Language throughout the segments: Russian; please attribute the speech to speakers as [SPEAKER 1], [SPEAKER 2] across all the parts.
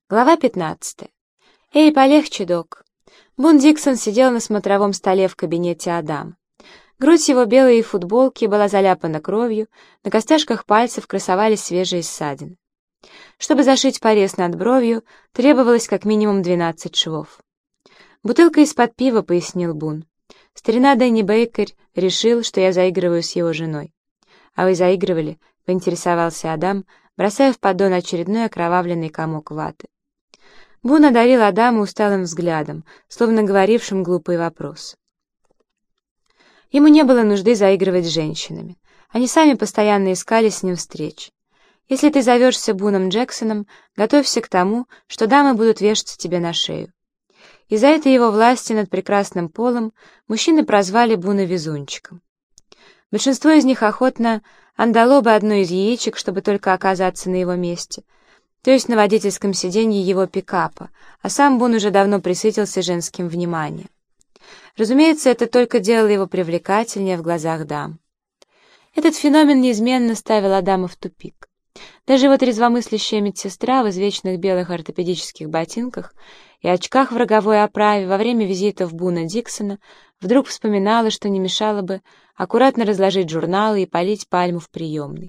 [SPEAKER 1] Глава 15. «Эй, полегче, док!» Бун Диксон сидел на смотровом столе в кабинете Адама. Грудь его белой футболки была заляпана кровью, на костяшках пальцев красовались свежие ссадины. Чтобы зашить порез над бровью, требовалось как минимум 12 швов. «Бутылка из-под пива», — пояснил Бун. «Старина Дэнни Бейкер решил, что я заигрываю с его женой». «А вы заигрывали?» — поинтересовался Адам, бросая в поддон очередной окровавленный комок ваты. Бун одарил Адама усталым взглядом, словно говорившим глупый вопрос. Ему не было нужды заигрывать с женщинами. Они сами постоянно искали с ним встреч. Если ты зовешься Буном Джексоном, готовься к тому, что дамы будут вешаться тебе на шею. Из-за этой его власти над прекрасным полом мужчины прозвали Буна везунчиком. Большинство из них охотно отдало бы одно из яичек, чтобы только оказаться на его месте, то есть на водительском сиденье его пикапа, а сам Бун уже давно пресытился женским вниманием. Разумеется, это только делало его привлекательнее в глазах дам. Этот феномен неизменно ставил Адама в тупик. Даже его трезвомыслящая медсестра в извечных белых ортопедических ботинках и очках в роговой оправе во время визитов Буна Диксона вдруг вспоминала, что не мешало бы аккуратно разложить журналы и полить пальму в приемной.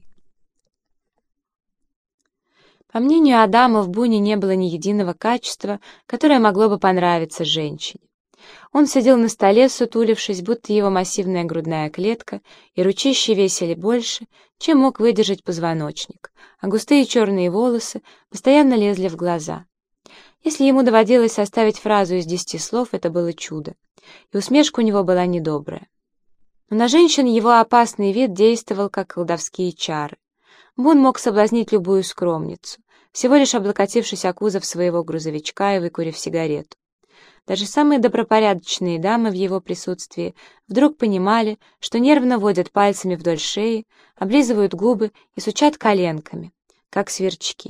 [SPEAKER 1] По мнению Адама, в Буне не было ни единого качества, которое могло бы понравиться женщине. Он сидел на столе, сутулившись, будто его массивная грудная клетка и ручищи весили больше, чем мог выдержать позвоночник, а густые черные волосы постоянно лезли в глаза. Если ему доводилось составить фразу из 10 слов, это было чудо, и усмешка у него была недобрая. Но на женщин его опасный вид действовал, как колдовские чары. Бун мог соблазнить любую скромницу, всего лишь облокотившись о кузов своего грузовичка и выкурив сигарету. Даже самые добропорядочные дамы в его присутствии вдруг понимали, что нервно водят пальцами вдоль шеи, облизывают губы и сучат коленками, как сверчки.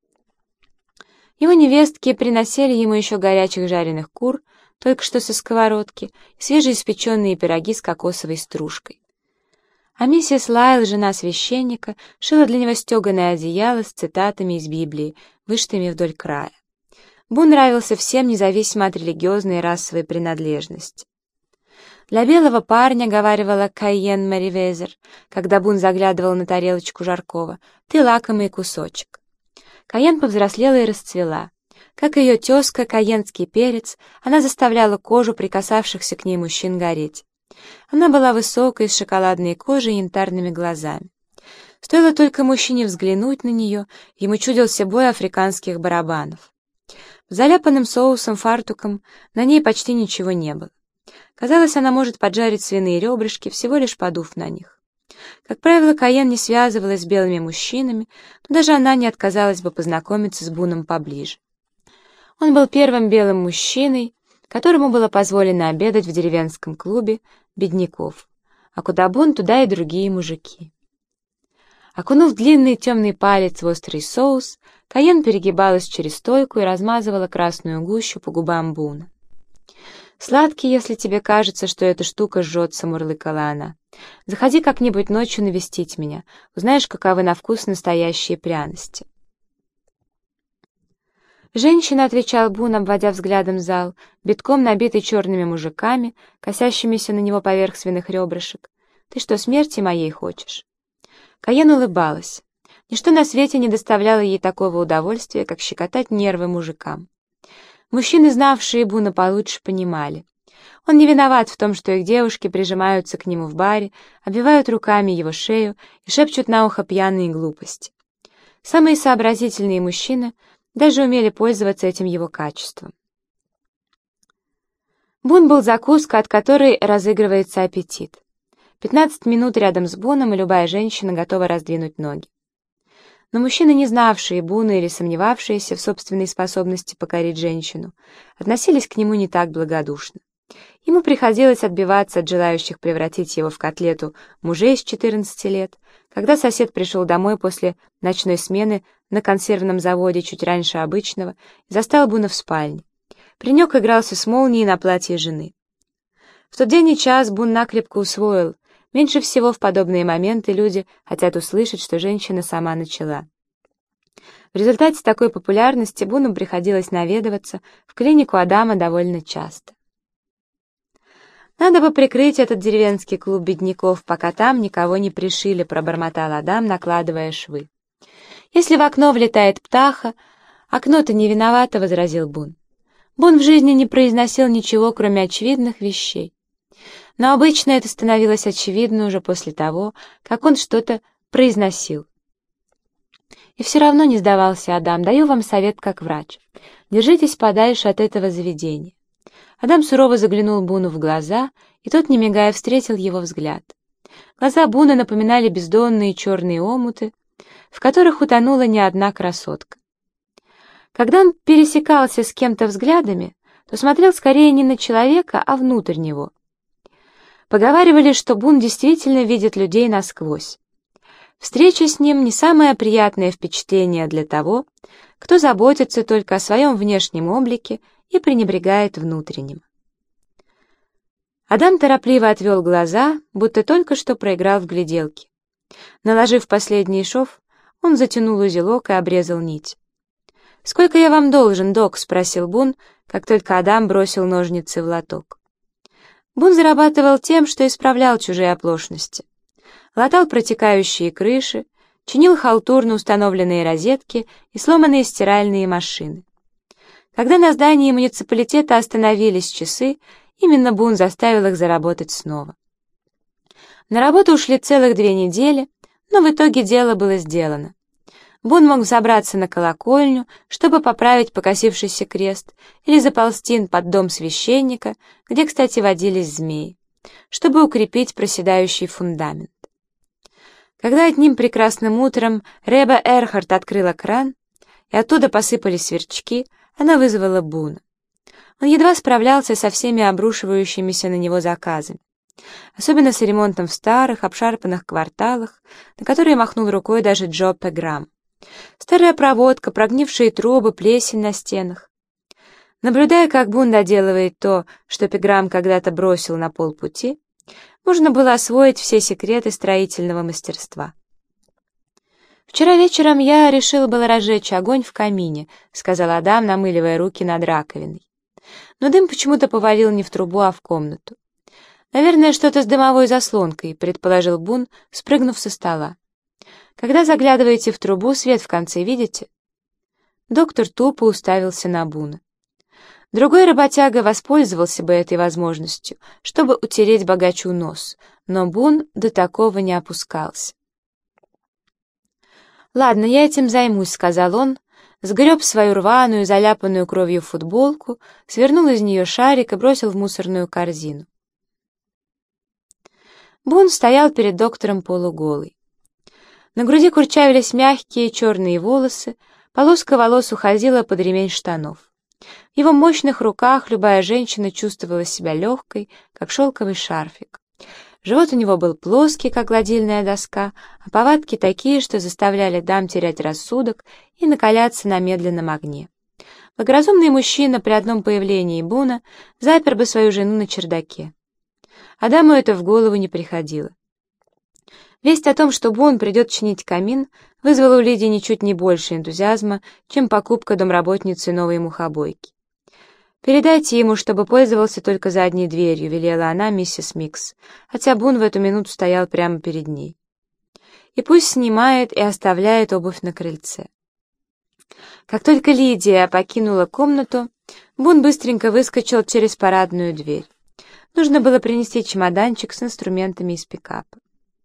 [SPEAKER 1] Его невестки приносили ему еще горячих жареных кур, только что со сковородки, и свежеиспеченные пироги с кокосовой стружкой. А миссис Лайл, жена священника, шила для него стеганое одеяло с цитатами из Библии, вышитыми вдоль края. Бун нравился всем, независимо от религиозной и расовой принадлежности. «Для белого парня, — говаривала Кайен Мэривезер, когда Бун заглядывал на тарелочку жаркого, — ты лакомый кусочек». Кайен повзрослела и расцвела. Как ее тезка, кайенский перец, она заставляла кожу прикасавшихся к ней мужчин гореть. Она была высокой, с шоколадной кожей и янтарными глазами. Стоило только мужчине взглянуть на нее, ему чудился бой африканских барабанов. Заляпанным соусом фартуком на ней почти ничего не было. Казалось, она может поджарить свиные ребрышки, всего лишь подув на них. Как правило, Кайен не связывалась с белыми мужчинами, но даже она не отказалась бы познакомиться с Буном поближе. Он был первым белым мужчиной, которому было позволено обедать в деревенском клубе бедняков, а куда Бун, туда и другие мужики. Окунув длинный темный палец в острый соус, Кайен перегибалась через стойку и размазывала красную гущу по губам Буна. «Сладкий, если тебе кажется, что эта штука жжется», — мурлыкала она. «Заходи как-нибудь ночью навестить меня, узнаешь, каковы на вкус настоящие пряности». «Женщина», — отвечал Бун, обводя взглядом зал, битком набитый черными мужиками, косящимися на него поверх свиных ребрышек. «Ты что, смерти моей хочешь?» Кайен улыбалась. Ничто на свете не доставляло ей такого удовольствия, как щекотать нервы мужикам. Мужчины, знавшие Буна получше, понимали. Он не виноват в том, что их девушки прижимаются к нему в баре, обвивают руками его шею и шепчут на ухо пьяные глупости. Самые сообразительные мужчины даже умели пользоваться этим его качеством. Бун был закуска, от которой разыгрывается аппетит. 15 минут рядом с Буном, и любая женщина готова раздвинуть ноги. Но мужчины, не знавшие Буна или сомневавшиеся в собственной способности покорить женщину, относились к нему не так благодушно. Ему приходилось отбиваться от желающих превратить его в котлету мужей с 14 лет, когда сосед пришел домой после ночной смены на консервном заводе чуть раньше обычного и застал Буна в спальне. Паренек игрался с молнией на платье жены. В тот день и час Бун накрепко усвоил: меньше всего в подобные моменты люди хотят услышать, что женщина сама начала. В результате такой популярности Буну приходилось наведываться в клинику Адама довольно часто. «Надо бы прикрыть этот деревенский клуб бедняков, пока там никого не пришили», — пробормотал Адам, накладывая швы. «Если в окно влетает птаха, окно-то не виновато», — возразил Бун. Бун в жизни не произносил ничего, кроме очевидных вещей. Но обычно это становилось очевидно уже после того, как он что-то произносил. И все равно не сдавался Адам. «Даю вам совет как врач. Держитесь подальше от этого заведения». Адам сурово заглянул Буну в глаза, и тот, не мигая, встретил его взгляд. Глаза Буна напоминали бездонные черные омуты, в которых утонула не одна красотка. Когда он пересекался с кем-то взглядами, то смотрел скорее не на человека, а внутрь него. Поговаривали, что Бун действительно видит людей насквозь. Встреча с ним — не самое приятное впечатление для того, кто заботится только о своем внешнем облике и пренебрегает внутренним. Адам торопливо отвел глаза, будто только что проиграл в гляделки. Наложив последний шов, он затянул узелок и обрезал нить. «Сколько я вам должен, док?» — спросил Бун, как только Адам бросил ножницы в лоток. Бун зарабатывал тем, что исправлял чужие оплошности. Латал протекающие крыши, чинил халтурно установленные розетки и сломанные стиральные машины. Когда на здании муниципалитета остановились часы, именно Бун заставил их заработать снова. На работу ушли целых 2 недели, но в итоге дело было сделано. Бун мог забраться на колокольню, чтобы поправить покосившийся крест, или заползти под дом священника, где, кстати, водились змеи, чтобы укрепить проседающий фундамент. Когда одним прекрасным утром Реба Эрхард открыла кран, и оттуда посыпались сверчки, она вызвала Буна. Он едва справлялся со всеми обрушивающимися на него заказами, особенно с ремонтом в старых, обшарпанных кварталах, на которые махнул рукой даже Джо Пеграм. Старая проводка, прогнившие трубы, плесень на стенах. Наблюдая, как Бун доделывает то, что Пеграм когда-то бросил на полпути, можно было освоить все секреты строительного мастерства. «Вчера вечером я решил было разжечь огонь в камине», — сказал Адам, намыливая руки над раковиной. Но дым почему-то повалил не в трубу, а в комнату. «Наверное, что-то с дымовой заслонкой», — предположил Бун, спрыгнув со стола. «Когда заглядываете в трубу, свет в конце видите?» Доктор тупо уставился на Буна. Другой работяга воспользовался бы этой возможностью, чтобы утереть богачу нос, но Бун до такого не опускался. «Ладно, я этим займусь», — сказал он, сгреб свою рваную, заляпанную кровью футболку, свернул из нее шарик и бросил в мусорную корзину. Бун стоял перед доктором полуголый. На груди курчавились мягкие черные волосы, полоска волос уходила под ремень штанов. В его мощных руках любая женщина чувствовала себя легкой, как шелковый шарфик. Живот у него был плоский, как гладильная доска, а повадки такие, что заставляли дам терять рассудок и накаляться на медленном огне. Благоразумный мужчина при одном появлении Буна запер бы свою жену на чердаке. Адаму это в голову не приходило. Весть о том, что Бун придет чинить камин, вызвала у Лидии ничуть не больше энтузиазма, чем покупка домработницы новой мухобойки. «Передайте ему, чтобы пользовался только задней дверью», — велела она миссис Микс, хотя Бун в эту минуту стоял прямо перед ней. «И пусть снимает и оставляет обувь на крыльце». Как только Лидия покинула комнату, Бун быстренько выскочил через парадную дверь. Нужно было принести чемоданчик с инструментами из пикапа.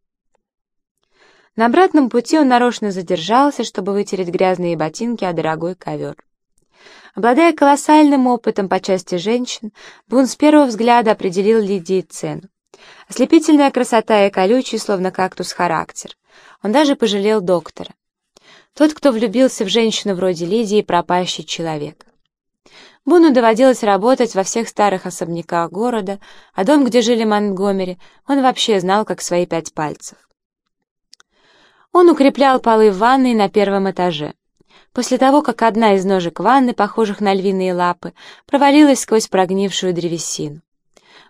[SPEAKER 1] На обратном пути он нарочно задержался, чтобы вытереть грязные ботинки о дорогой ковер. Обладая колоссальным опытом по части женщин, Бун с первого взгляда определил Лидии цену. Ослепительная красота и колючий, словно кактус, характер. Он даже пожалел доктора. Тот, кто влюбился в женщину вроде Лидии, пропащий человек. Буну доводилось работать во всех старых особняках города, а дом, где жили Монтгомери, он вообще знал как свои 5 пальцев. Он укреплял полы в ванной на 1-м этаже. После того, как одна из ножек ванны, похожих на львиные лапы, провалилась сквозь прогнившую древесину.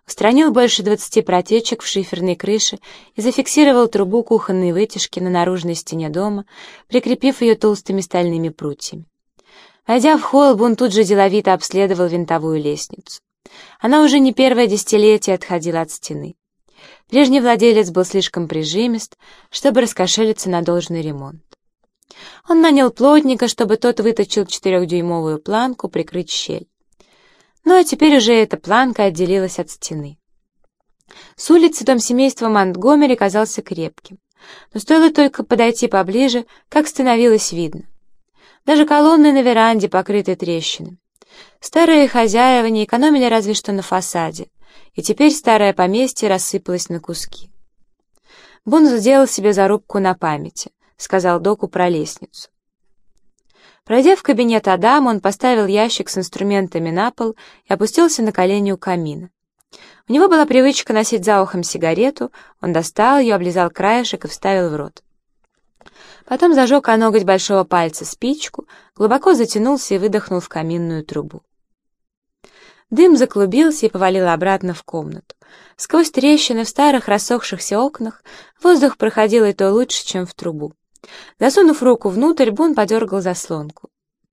[SPEAKER 1] устранил больше 20 протечек в шиферной крыше и зафиксировал трубу кухонной вытяжки на наружной стене дома, прикрепив ее толстыми стальными прутьями. Войдя в холл, Бун тут же деловито обследовал винтовую лестницу. Она уже не первое десятилетие отходила от стены. Прежний владелец был слишком прижимист, чтобы раскошелиться на должный ремонт. Он нанял плотника, чтобы тот выточил 4-дюймовую планку прикрыть щель. Ну а теперь уже эта планка отделилась от стены. С улицы дом семейства Монтгомери казался крепким, но стоило только подойти поближе, как становилось видно. Даже колонны на веранде покрыты трещинами. Старые хозяева не экономили разве что на фасаде, и теперь старое поместье рассыпалось на куски. Бун сделал себе зарубку на памяти, сказал доку про лестницу. Пройдя в кабинет Адама, он поставил ящик с инструментами на пол и опустился на колени у камина. У него была привычка носить за ухом сигарету, он достал ее, облизал краешек и вставил в рот. Потом зажег о ноготь большого пальца спичку, глубоко затянулся и выдохнул в каминную трубу. Дым заклубился и повалил обратно в комнату. Сквозь трещины в старых рассохшихся окнах воздух проходил и то лучше, чем в трубу. Засунув руку внутрь, Бун подергал заслонку.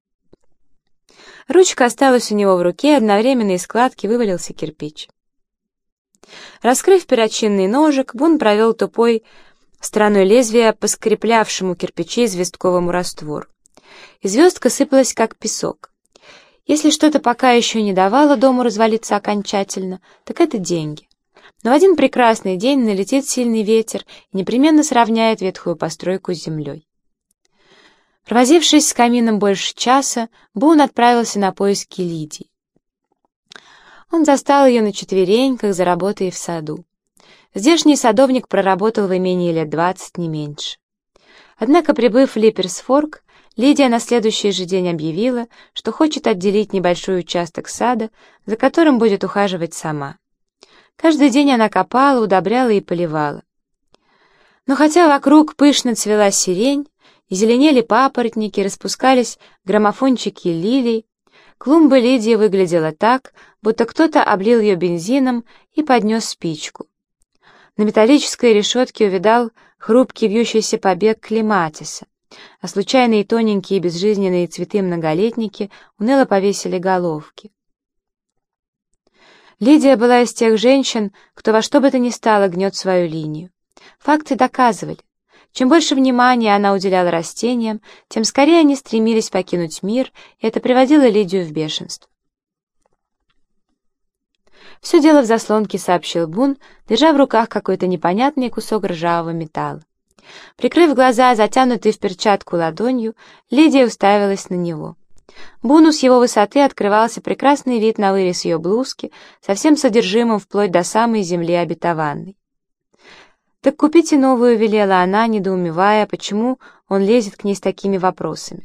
[SPEAKER 1] Ручка осталась у него в руке, одновременно из складки вывалился кирпич. Раскрыв перочинный ножик, Бун провел тупой стороной лезвия по скреплявшему кирпичи известковому раствору. И звездка сыпалась, как песок. Если что-то пока еще не давало дому развалиться окончательно, так это деньги. Но в один прекрасный день налетит сильный ветер и непременно сравняет ветхую постройку с землей. Провозившись с камином больше часа, Бун отправился на поиски Лидии. Он застал ее на четвереньках за работой в саду. Здешний садовник проработал в имении лет 20, не меньше. Однако, прибыв в Липперсфорк, Лидия на следующий же день объявила, что хочет отделить небольшой участок сада, за которым будет ухаживать сама. Каждый день она копала, удобряла и поливала. Но хотя вокруг пышно цвела сирень, и зеленели папоротники, распускались граммофончики лилий, клумба Лидии выглядела так, будто кто-то облил ее бензином и поднес спичку. На металлической решетке увидал хрупкий вьющийся побег клематиса, а случайные тоненькие безжизненные цветы-многолетники уныло повесили головки. Лидия была из тех женщин, кто во что бы то ни стало гнет свою линию. Факты доказывали. Чем больше внимания она уделяла растениям, тем скорее они стремились покинуть мир, и это приводило Лидию в бешенство. «Все дело в заслонке», — сообщил Бун, держа в руках какой-то непонятный кусок ржавого металла. Прикрыв глаза, затянутые в перчатку ладонью, Лидия уставилась на него. Буну с его высоты открывался прекрасный вид на вырез ее блузки, со всем содержимым вплоть до самой земли обетованной. «Так купите новую», — велела она, недоумевая, почему он лезет к ней с такими вопросами.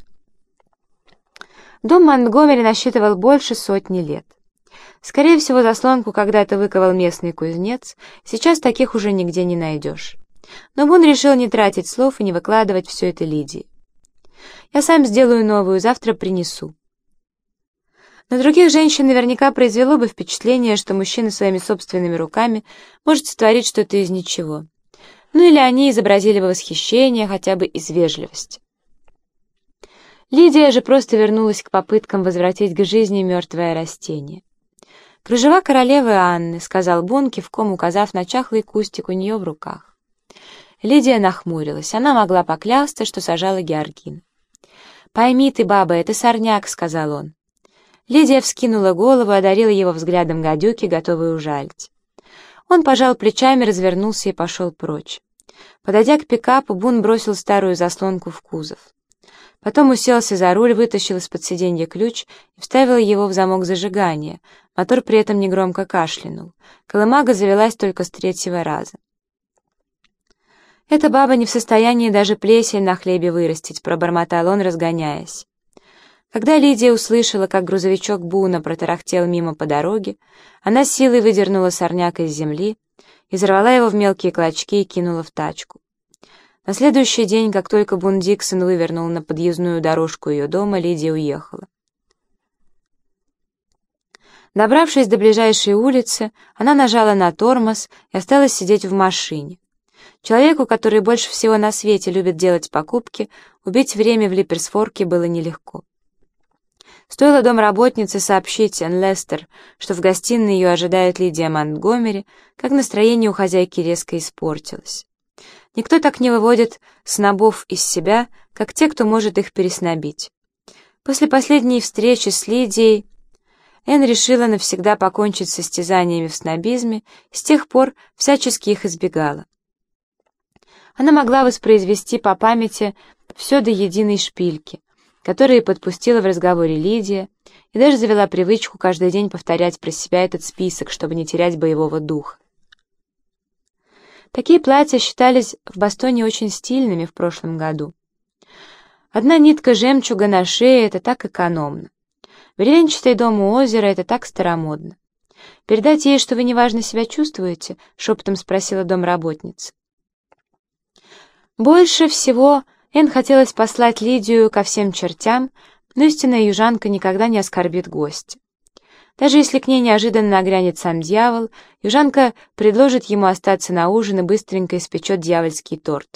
[SPEAKER 1] Дом Монтгомери насчитывал больше 100 лет. Скорее всего, заслонку когда-то выковал местный кузнец, сейчас таких уже нигде не найдешь. Но Бун решил не тратить слов и не выкладывать все это Лидии. «Я сам сделаю новую, завтра принесу». На других женщин наверняка произвело бы впечатление, что мужчина своими собственными руками может сотворить что-то из ничего. Ну или они изобразили бы восхищение хотя бы из вежливости. Лидия же просто вернулась к попыткам возвратить к жизни мертвое растение. «Кружева королевы Анны», — сказал Бун, кивком указав на чахлый кустик у нее в руках. Лидия нахмурилась. Она могла поклясться, что сажала георгины. «Пойми ты, баба, это сорняк», — сказал он. Лидия вскинула голову и одарила его взглядом гадюки, готовой ужалить. Он пожал плечами, развернулся и пошел прочь. Подойдя к пикапу, Бун бросил старую заслонку в кузов. Потом уселся за руль, вытащил из-под сиденья ключ и вставил его в замок зажигания. Мотор при этом негромко кашлянул. Колымага завелась только с 3-го раза. «Эта баба не в состоянии даже плесень на хлебе вырастить», — пробормотал он, разгоняясь. Когда Лидия услышала, как грузовичок Буна протарахтел мимо по дороге, она с силой выдернула сорняк из земли, изорвала его в мелкие клочки и кинула в тачку. На следующий день, как только Бун Диксон вывернул на подъездную дорожку ее дома, Лидия уехала. Добравшись до ближайшей улицы, она нажала на тормоз и осталась сидеть в машине. Человеку, который больше всего на свете любит делать покупки, убить время в Липерсфорке было нелегко. Стоило домработнице сообщить Энн Лестер, что в гостиной ее ожидает Лидия Монтгомери, как настроение у хозяйки резко испортилось. Никто так не выводит снобов из себя, как те, кто может их переснобить. После последней встречи с Лидией Энн решила навсегда покончить с состязаниями в снобизме, с тех пор всячески их избегала. Она могла воспроизвести по памяти все до единой шпильки, которые подпустила в разговоре Лидия, и даже завела привычку каждый день повторять про себя этот список, чтобы не терять боевого духа. Такие платья считались в Бостоне очень стильными в прошлом году. Одна нитка жемчуга на шее — это так экономно. Бревенчатый дом у озера — это так старомодно. «Передать ей, что вы неважно себя чувствуете?» — шепотом спросила домработница. Больше всего Энн хотелось послать Лидию ко всем чертям, но истинная южанка никогда не оскорбит гостя. Даже если к ней неожиданно нагрянет сам дьявол, южанка предложит ему остаться на ужин и быстренько испечет дьявольский торт.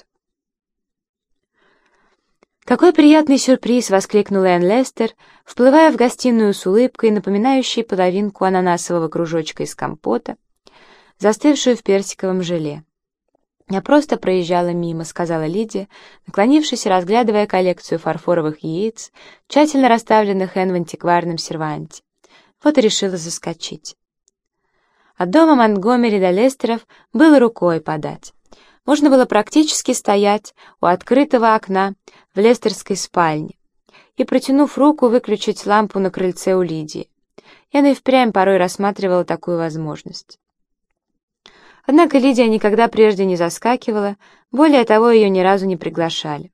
[SPEAKER 1] «Какой приятный сюрприз!» — воскликнула Энн Лестер, вплывая в гостиную с улыбкой, напоминающей половинку ананасового кружочка из компота, застывшую в персиковом желе. «Я просто проезжала мимо», — сказала Лидия, наклонившись и разглядывая коллекцию фарфоровых яиц, тщательно расставленных Энн в антикварном серванте. Вот и решила заскочить. От дома Монтгомери до Лестеров было рукой подать. Можно было практически стоять у открытого окна в лестерской спальне и, протянув руку, выключить лампу на крыльце у Лидии. Энн и впрямь порой рассматривала такую возможность. Однако Лидия никогда прежде не заскакивала, более того, ее ни разу не приглашали.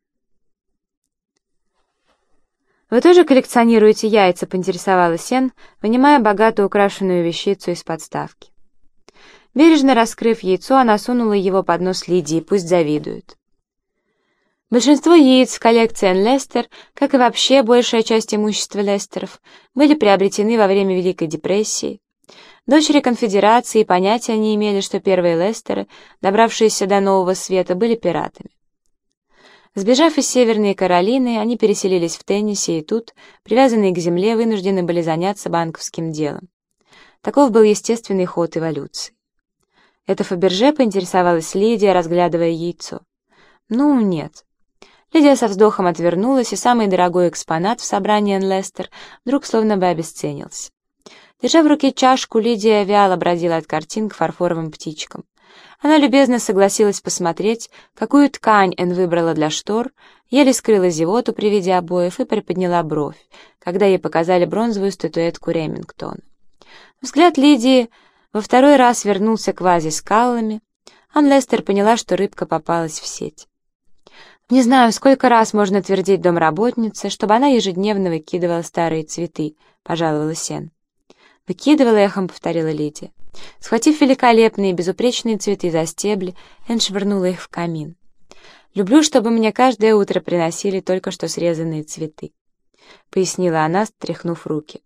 [SPEAKER 1] «Вы тоже коллекционируете яйца?» — поинтересовалась Энн, вынимая богато украшенную вещицу из подставки. Бережно раскрыв яйцо, она сунула его под нос Лидии, пусть завидует. Большинство яиц в коллекции Энн Лестер, как и вообще большая часть имущества Лестеров, были приобретены во время Великой депрессии. Дочери конфедерации понятия не имели, что первые Лестеры, добравшиеся до Нового Света, были пиратами. Сбежав из Северной Каролины, они переселились в Теннесси, и тут, привязанные к земле, вынуждены были заняться банковским делом. Таков был естественный ход эволюции. «Это Фаберже?» — поинтересовалась Лидия, разглядывая яйцо. «Ну, нет». Лидия со вздохом отвернулась, и самый дорогой экспонат в собрании Энн Лестер вдруг словно бы обесценился. Держа в руке чашку, Лидия вяло бродила от картин к фарфоровым птичкам. Она любезно согласилась посмотреть, какую ткань Энн выбрала для штор, еле скрыла зевоту при виде обоев и приподняла бровь, когда ей показали бронзовую статуэтку Ремингтона. Взгляд Лидии во второй раз вернулся к вазе с каллами. Энн Лестер поняла, что рыбка попалась в сеть. «Не знаю, сколько раз можно твердить домработнице, чтобы она ежедневно выкидывала старые цветы», — пожаловалась Энн. «Выкидывала», — эхом повторила Лидия. Схватив великолепные, безупречные цветы за стебли, Энн швырнула их в камин. «Люблю, чтобы мне каждое утро приносили только что срезанные цветы», — пояснила она, стряхнув руки.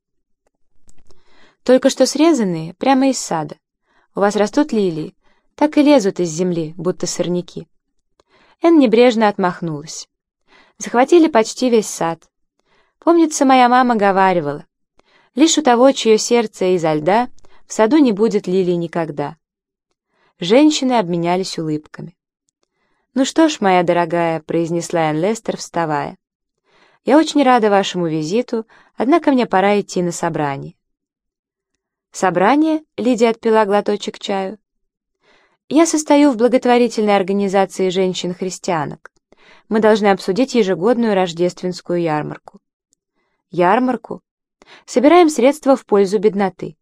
[SPEAKER 1] «Только что срезанные, прямо из сада. У вас растут лилии, так и лезут из земли, будто сорняки». Энн небрежно отмахнулась. Захватили почти весь сад. Помнится, моя мама говаривала: лишь у того, чье сердце изо льда, в саду не будет лилий никогда. Женщины обменялись улыбками. «Ну что ж, моя дорогая», — произнесла Энн Лестер, вставая, — «я очень рада вашему визиту, однако мне пора идти на собрание». «Собрание?» — Лидия отпила глоточек чаю. «Я состою в благотворительной организации женщин-христианок. Мы должны обсудить ежегодную рождественскую ярмарку». «Ярмарку? Собираем средства в пользу бедноты».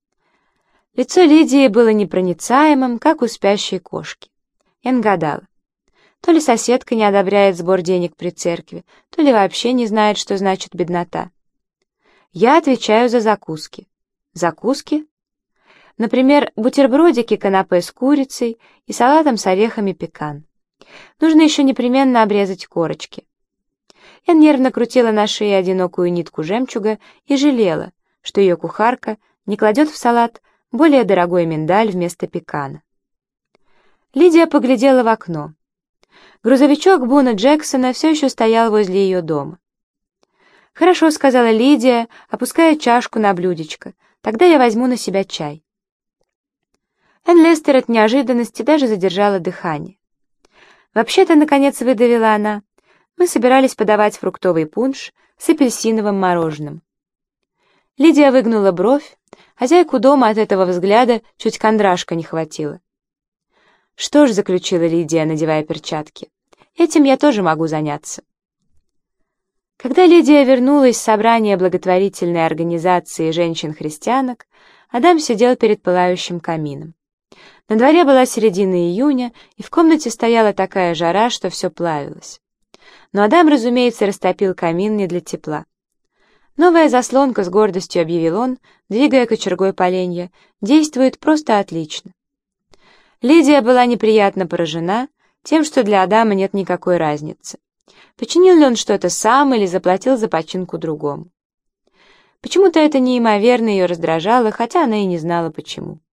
[SPEAKER 1] Лицо Лидии было непроницаемым, как у спящей кошки. Энн гадала. То ли соседка не одобряет сбор денег при церкви, то ли вообще не знает, что значит беднота. «Я отвечаю за закуски». «Закуски?» Например, бутербродики канапе с курицей и салатом с орехами пекан. Нужно еще непременно обрезать корочки. Энн нервно крутила на шее одинокую нитку жемчуга и жалела, что ее кухарка не кладет в салат более дорогой миндаль вместо пекана. Лидия поглядела в окно. Грузовичок Буна Джексона все еще стоял возле ее дома. «Хорошо», — сказала Лидия, опуская чашку на блюдечко, — «тогда я возьму на себя чай». Энн Лестер от неожиданности даже задержала дыхание. «Вообще-то, наконец, выдавила она, мы собирались подавать фруктовый пунш с апельсиновым мороженым». Лидия выгнула бровь, хозяйку дома от этого взгляда чуть кондрашка не хватило. «Что ж», — заключила Лидия, надевая перчатки, — «этим я тоже могу заняться». Когда Лидия вернулась с собрания благотворительной организации женщин-христианок, Адам сидел перед пылающим камином. На дворе была середина июня, и в комнате стояла такая жара, что все плавилось. Но Адам, разумеется, растопил камин не для тепла. «Новая заслонка», — с гордостью объявил он, двигая кочергой поленья, — «действует просто отлично». Лидия была неприятно поражена тем, что для Адама нет никакой разницы. Починил ли он что-то сам или заплатил за починку другому? Почему-то это неимоверно ее раздражало, хотя она и не знала почему.